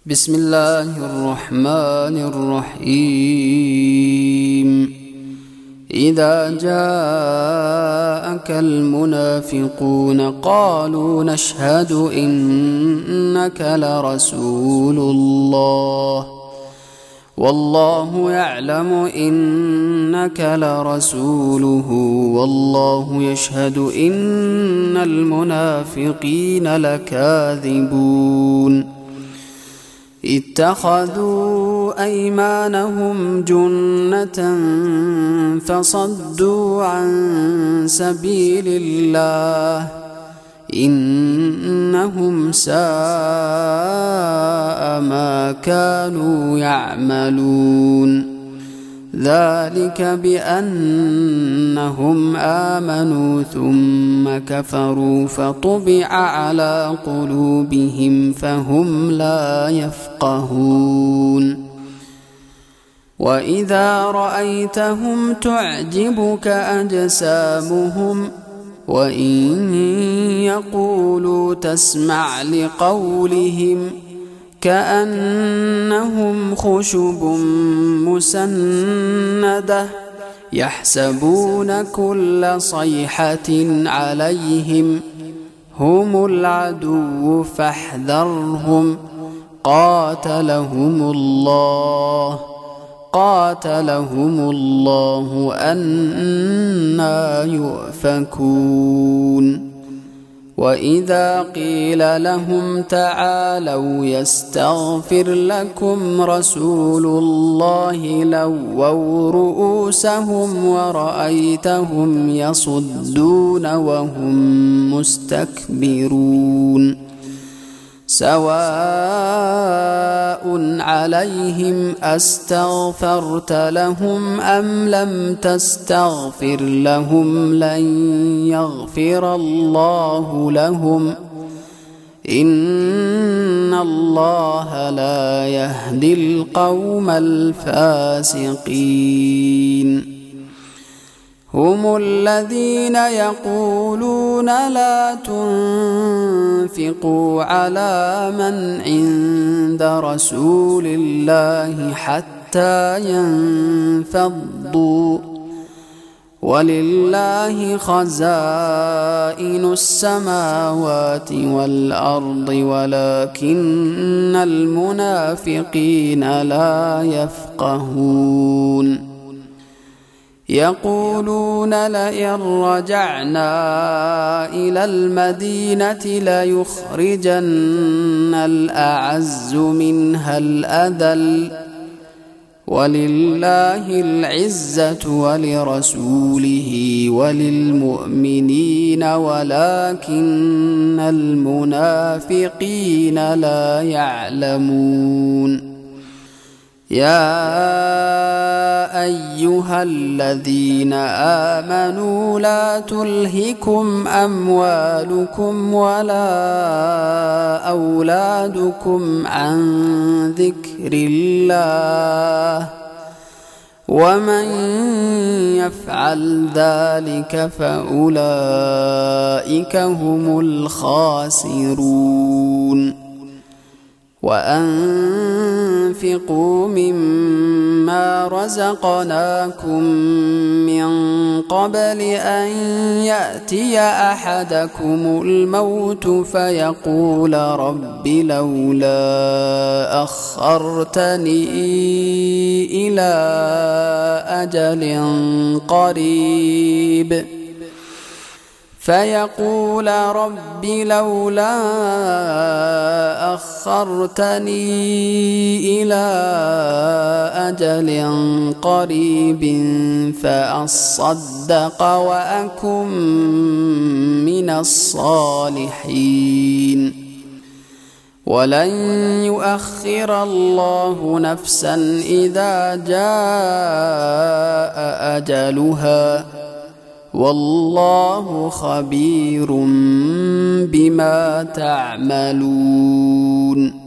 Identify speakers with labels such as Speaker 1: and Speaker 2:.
Speaker 1: بسم الله الرحمن الرحيم. إذا جاءك المنافقون قالوا نشهد إنك لرسول الله والله يعلم إنك لرسوله والله يشهد إن المنافقين لكاذبون. اتخذوا أيمانهم جنة فصدوا عن سبيل الله إنهم ساء ما كانوا يعملون. ذلك بأنهم آمنوا ثم كفروا فطبع على قلوبهم فهم لا يفقهون. وإذا رأيتهم تعجبك أجسامهم وإن يقولوا تسمع لقولهم كأنهم خشب مسندة يحسبون كل صيحة عليهم هم العدو فاحذرهم قاتلهم الله أنى يؤفكون. وإذا قيل لهم تعالوا يستغفر لكم رسول الله لووا رؤوسهم ورأيتهم يصدون وهم مستكبرون. سواء عليهم أستغفرت لهم أم لم تستغفر لهم لن يغفر الله لهم إن الله لا يهدي القوم الفاسقين. هم الذين يقولون لا تنفقوا على من عند رسول الله حتى ينفضوا ولله خزائن السماوات والأرض ولكن المنافقين لا يفقهون. يقولون لئن رجعنا إلى المدينة ليخرجن الأعز منها الأذل ولله العزة ولرسوله وللمؤمنين ولكن المنافقين لا يعلمون. يا أيها الذين آمنوا لا تلهكم أموالكم ولا أولادكم عن ذكر الله ومن يفعل ذلك فأولئك هم الخاسرون. وأنفقوا مما رزقناكم من قبل أن يأتي أحدكم الموت فيقول رب لولا أخرتني إلى أجل قريب فأصدق وأكن من الصالحين. ولن يؤخر الله نفسا إذا جاء أجلها والله خبير بما تعملون.